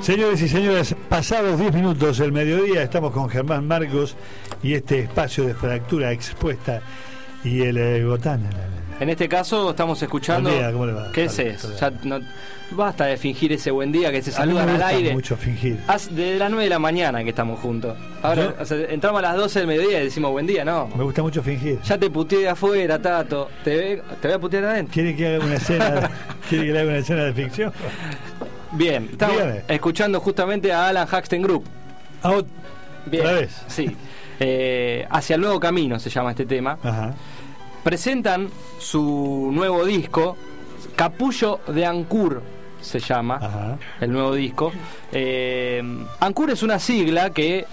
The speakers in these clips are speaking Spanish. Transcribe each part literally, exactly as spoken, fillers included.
Señores y señoras, pasados diez minutos del mediodía, estamos con Germán Marcos y este espacio de fractura expuesta y el eh, Gotán. En este caso estamos escuchando. Buen día, ¿cómo le va? ¿Qué es eso? Ya no, basta de fingir ese buen día que se saludan al aire. Mucho fingir. Desde las nueve de la mañana que estamos juntos. Ahora o sea, entramos a las doce del mediodía y decimos buen día, no. Me gusta mucho fingir. Ya te puteé de afuera, Tato. Te, ve, te voy a putear adentro. ¿Quiere que haga una escena? ¿Quiere que le haga una escena de ficción? Bien, estamos Dígame. escuchando justamente a Alan Haxton Group. ¿Ah, Bien, otra vez? Sí. Eh, Hacia el nuevo camino se llama este tema. Ajá. Presentan su nuevo disco, Capullo de Ancur se llama. Ajá. El nuevo disco. Eh, Ancur es una sigla que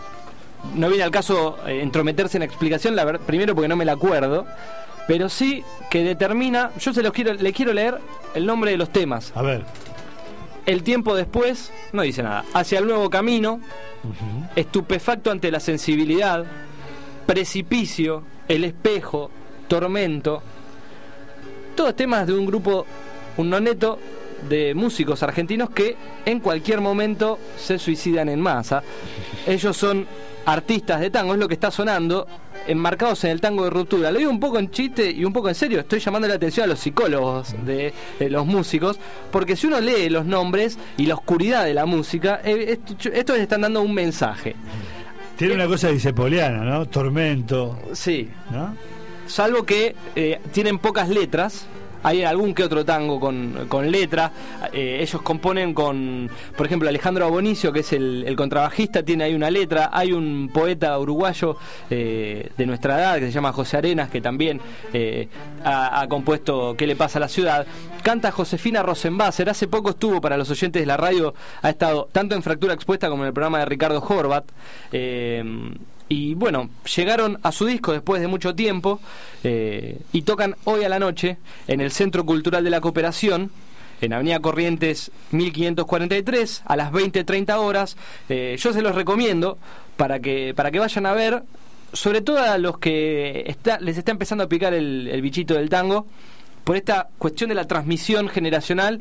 no viene al caso eh, entrometerse en la explicación, la ver, primero porque no me la acuerdo, pero sí que determina, yo se los quiero, le quiero leer el nombre de los temas. A ver. El tiempo después, no dice nada. Hacia el nuevo camino, uh-huh. Estupefacto ante la sensibilidad, Precipicio, El espejo, Tormento. Todos temas de un grupo, un noneto de músicos argentinos que en cualquier momento se suicidan en masa. Ellos son artistas de tango, es lo que está sonando, enmarcados en el tango de ruptura. Lo digo un poco en chiste y un poco en serio. Estoy llamando la atención a los psicólogos de, de los músicos, porque si uno lee los nombres y la oscuridad de la música, eh, esto, estos les están dando un mensaje. Tiene eh, una cosa disepoliana, ¿no? Tormento. Sí. ¿No? Salvo que eh, tienen pocas letras. Hay algún que otro tango con, con letra. Eh, ellos componen con, por ejemplo, Alejandro Abonicio, que es el, el contrabajista, tiene ahí una letra. Hay un poeta uruguayo eh, de nuestra edad que se llama José Arenas, que también eh, ha, ha compuesto ¿Qué le pasa a la ciudad? Canta Josefina Rosenbasser. Hace poco estuvo, para los oyentes de la radio, ha estado tanto en Fractura Expuesta como en el programa de Ricardo Horvat. Eh, Y bueno, llegaron a su disco después de mucho tiempo eh, y tocan hoy a la noche en el Centro Cultural de la Cooperación, en Avenida Corrientes mil quinientos cuarenta y tres, a las veinte treinta horas. Eh, yo se los recomiendo para que, para que vayan a ver, sobre todo a los que está, les está empezando a picar el, el bichito del tango, por esta cuestión de la transmisión generacional,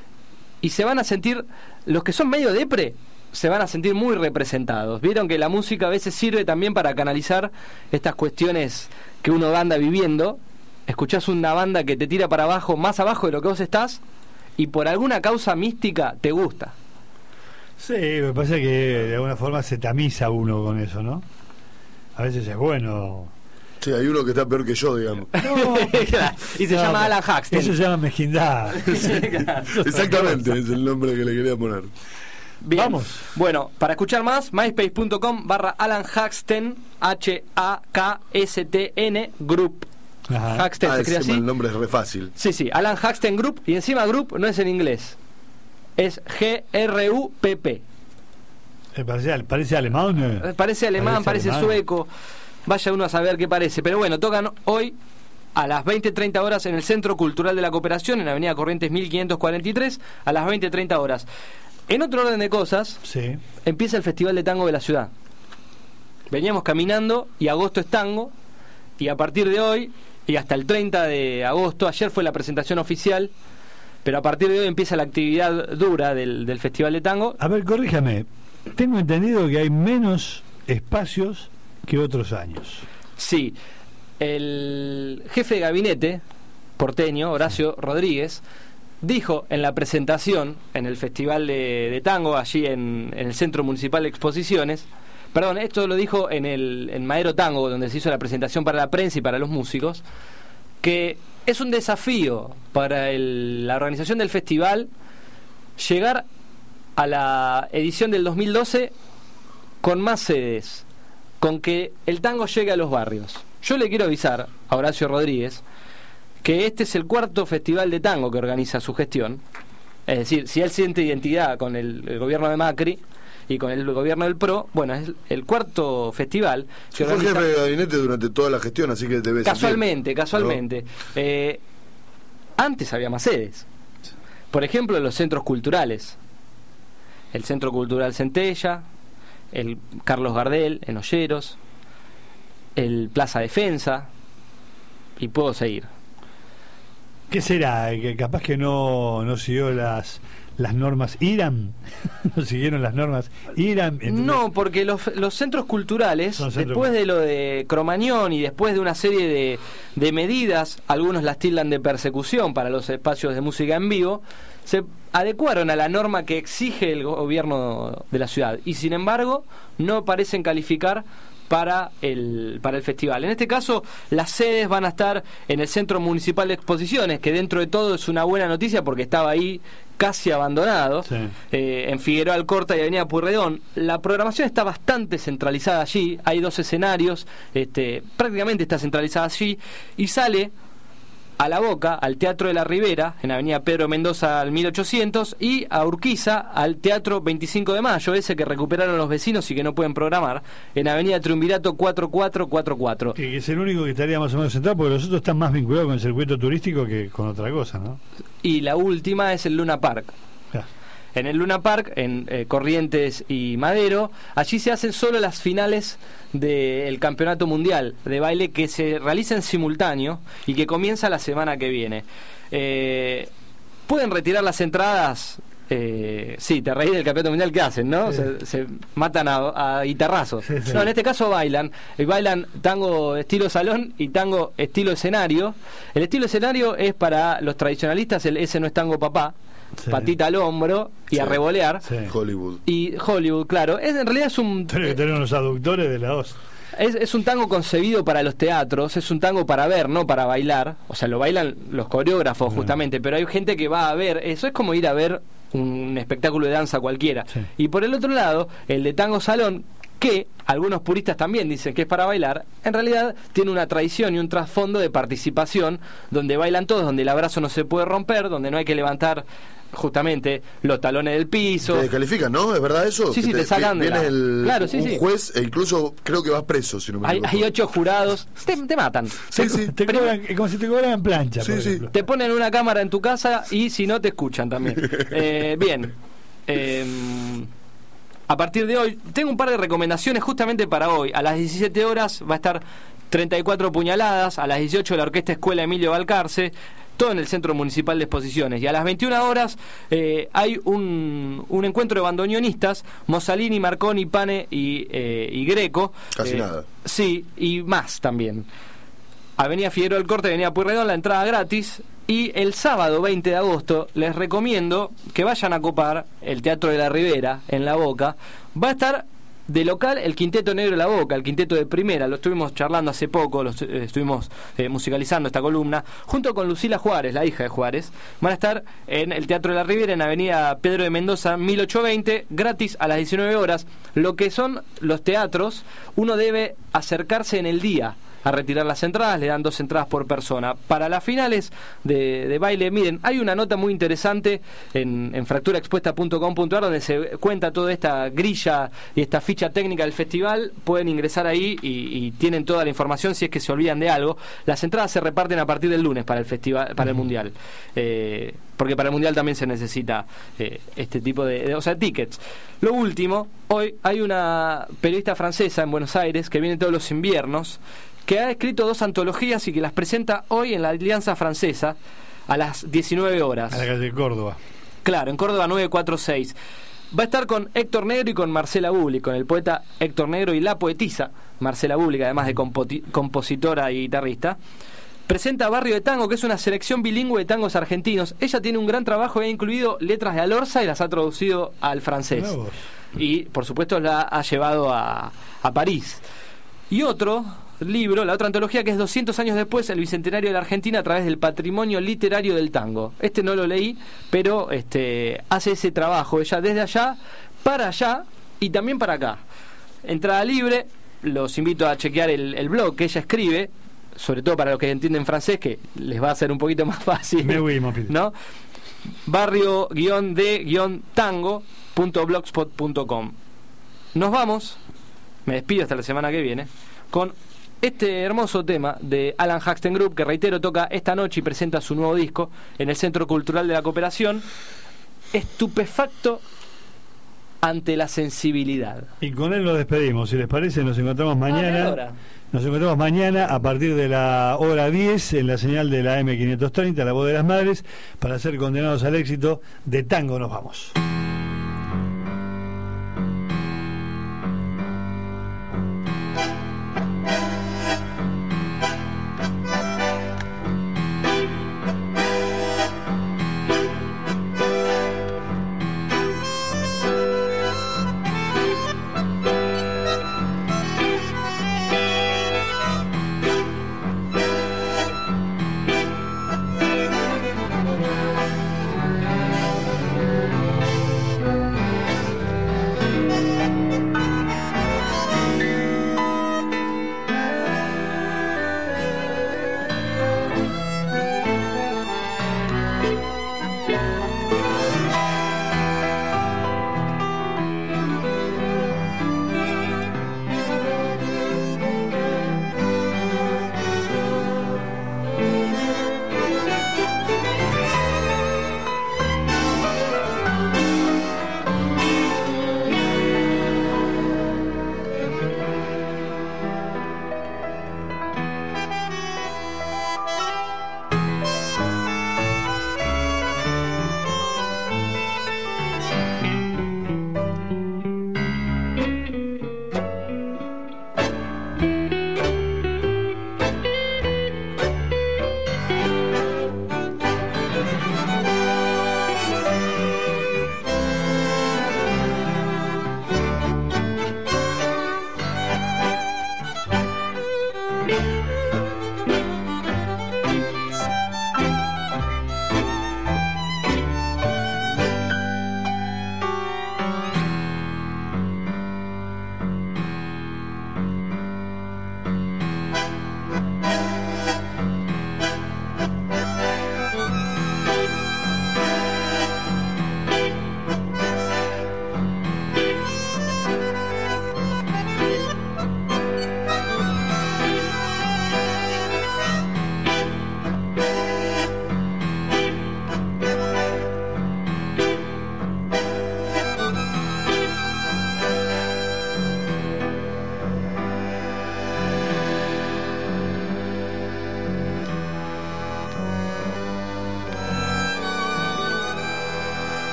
y se van a sentir, los que son medio depre, se van a sentir muy representados. Vieron que la música a veces sirve también para canalizar estas cuestiones que uno anda viviendo. Escuchás una banda que te tira para abajo, más abajo de lo que vos estás, y por alguna causa mística te gusta. Sí, me parece que de alguna forma se tamiza uno con eso, ¿no? A veces es bueno. Sí, hay uno que está peor que yo, digamos. No, y se no, llama Alan Haxton. Eso se llama mezquindad. Exactamente, es el nombre que le quería poner. Bien. Vamos. Bueno, para escuchar más, myspace.com barra Alan Haxton, H A K S T N Group. Ajá. Haxton ah, se escribe así. El nombre es re fácil. Sí, sí, Alan Haxton Group, y encima Group no es en inglés, es G R U P P. Eh, parece, parece alemán. Eh. Parece alemán, parece, parece alemán. Sueco. Vaya uno a saber qué parece. Pero bueno, tocan hoy a las veinte treinta horas en el Centro Cultural de la Cooperación, en Avenida Corrientes mil quinientos cuarenta y tres, a las veinte treinta horas. En otro orden de cosas, sí, empieza el Festival de Tango de la ciudad. Veníamos caminando y agosto es tango, y a partir de hoy y hasta el treinta de agosto, ayer fue la presentación oficial, pero a partir de hoy empieza la actividad dura del, del Festival de Tango. A ver, corríjame, tengo entendido que hay menos espacios que otros años. Sí, el jefe de gabinete porteño, Horacio Rodríguez, dijo en la presentación en el Festival de, de Tango, allí en, en el Centro Municipal de Exposiciones, perdón, esto lo dijo en el en Madero Tango, donde se hizo la presentación para la prensa y para los músicos, que es un desafío para el, la organización del festival llegar a la edición del dos mil doce con más sedes, con que el tango llegue a los barrios. Yo le quiero avisar a Horacio Rodríguez que este es el cuarto festival de tango que organiza su gestión. Es decir, si él siente identidad con el, el gobierno de Macri y con el gobierno del P R O, bueno, es el cuarto festival que sí, organiza... Fue jefe de gabinete durante toda la gestión, así que debe Casualmente, sentir. casualmente. ¿No? Eh, antes había más sedes. Por ejemplo, los centros culturales. El Centro Cultural Centella, el Carlos Gardel en Olleros, el Plaza Defensa, y puedo seguir. ¿Qué será? Que capaz que no, no siguió las las normas IRAM? ¿No siguieron las normas IRAM? Entonces, no, porque los, los centros culturales, centros después de lo de Cromañón y después de una serie de, de medidas, algunos las tildan de persecución para los espacios de música en vivo, se adecuaron a la norma que exige el gobierno de la ciudad y sin embargo no parecen calificar para el para el festival. En este caso, las sedes van a estar en el Centro Municipal de Exposiciones, que dentro de todo es una buena noticia porque estaba ahí casi abandonado, sí. eh, en Figueroa Alcorta y Avenida Pueyrredón. La programación está bastante centralizada allí, hay dos escenarios, este, prácticamente está centralizada allí, y sale a La Boca, al Teatro de la Ribera, en Avenida Pedro Mendoza al mil ochocientos, y a Urquiza, al Teatro veinticinco de Mayo, ese que recuperaron los vecinos y que no pueden programar, en Avenida Triunvirato cuatro cuatro cuatro cuatro. Que es el único que estaría más o menos centrado, porque los otros están más vinculados con el circuito turístico que con otra cosa, ¿no? Y la última es el Luna Park. Ja. En el Luna Park, en eh, Corrientes y Madero, allí se hacen solo las finales del Campeonato Mundial de Baile, que se realiza en simultáneo y que comienza la semana que viene. Eh, pueden retirar las entradas. Eh, sí, te reí del Campeonato Mundial que hacen, ¿no? Sí. Se, se matan a, a guitarrazos. Sí, sí. No, en este caso bailan. Y bailan tango estilo salón y tango estilo escenario. El estilo escenario es para los tradicionalistas, el ese no es tango papá. Sí. Patita al hombro y sí. a revolear. Sí. Hollywood. Y Hollywood, claro. Es, en realidad es un... Tiene que tener unos aductores de la hoz. Es, es un tango concebido para los teatros, es un tango para ver, no para bailar. O sea, lo bailan los coreógrafos, bueno. justamente, pero hay gente que va a ver. Eso es como ir a ver un espectáculo de danza cualquiera. Sí. Y por el otro lado, el de tango salón, que algunos puristas también dicen que es para bailar, en realidad tiene una tradición y un trasfondo de participación, donde bailan todos, donde el abrazo no se puede romper, donde no hay que levantar justamente los talones del piso. Te descalifican, ¿no? ¿Es verdad eso? Sí, sí, te, te sacan de la... el, claro, sí, un sí. juez e incluso creo que vas preso, si no me hay, equivoco. hay ocho jurados, te, te matan. Sí, te, sí. Te cobran, como si te cobraran en plancha, sí, por sí. ejemplo. Te ponen una cámara en tu casa y si no te escuchan también. eh, bien. Eh, a partir de hoy, tengo un par de recomendaciones justamente para hoy. A las diecisiete horas va a estar treinta y cuatro puñaladas, a las dieciocho la Orquesta Escuela Emilio Balcarce, todo en el Centro Municipal de Exposiciones. Y a las veintiuna horas eh, hay un, un encuentro de bandoneonistas, Mossalini, Marconi, Pane y, eh, y Greco. Casi eh, nada. Sí, y más también. Avenida Figueroa Alcorta, Avenida Pueyrredón, la entrada gratis. Y el sábado veinte de agosto les recomiendo que vayan a copar el Teatro de la Ribera en La Boca. Va a estar de local el Quinteto Negro de La Boca, el quinteto de primera. Lo estuvimos charlando hace poco, lo eh, estuvimos eh, musicalizando esta columna, junto con Lucila Juárez, la hija de Juárez. Van a estar en el Teatro de la Ribera, en Avenida Pedro de Mendoza mil ochocientos veinte, gratis a las diecinueve horas. Lo que son los teatros, uno debe acercarse en el día a retirar las entradas, le dan dos entradas por persona. Para las finales de, de baile, miren, hay una nota muy interesante en, en fractura expuesta punto com punto a r donde se cuenta toda esta grilla y esta ficha técnica del festival. Pueden ingresar ahí y, y tienen toda la información si es que se olvidan de algo. Las entradas se reparten a partir del lunes para el festival, para el mundial. Eh, porque para el mundial también se necesita eh, este tipo de, de, o sea, tickets. Lo último, hoy hay una periodista francesa en Buenos Aires que viene todos los inviernos, que ha escrito dos antologías y que las presenta hoy en la Alianza Francesa a las diecinueve horas. A la calle Córdoba. Claro, en Córdoba novecientos cuarenta y seis. Va a estar con Héctor Negro y con Marcela Bubli, con el poeta Héctor Negro y la poetisa Marcela Bubli, además de compo- compositora y guitarrista. Presenta Barrio de Tango, que es una selección bilingüe de tangos argentinos. Ella tiene un gran trabajo y ha incluido letras de Alorza y las ha traducido al francés. Nuevos. Y, por supuesto, la ha llevado a, a París. Y otro libro, la otra antología, que es doscientos años después, el Bicentenario de la Argentina a través del patrimonio literario del tango. Este no lo leí, pero este hace ese trabajo ella desde allá para allá y también para acá. Entrada libre, los invito a chequear el, el blog que ella escribe, sobre todo para los que entienden francés, que les va a ser un poquito más fácil, ¿no? barrio-de-tango punto blogspot punto com. Nos vamos, me despido hasta la semana que viene, con este hermoso tema de Alan Haxton Group, que reitero toca esta noche y presenta su nuevo disco en el Centro Cultural de la Cooperación, Estupefacto ante la sensibilidad. Y con él nos despedimos. Si les parece, nos encontramos mañana. Ah, Nos encontramos mañana a partir de la hora diez en la señal de la eme quinientos treinta, La Voz de las Madres, para ser condenados al éxito. De tango nos vamos.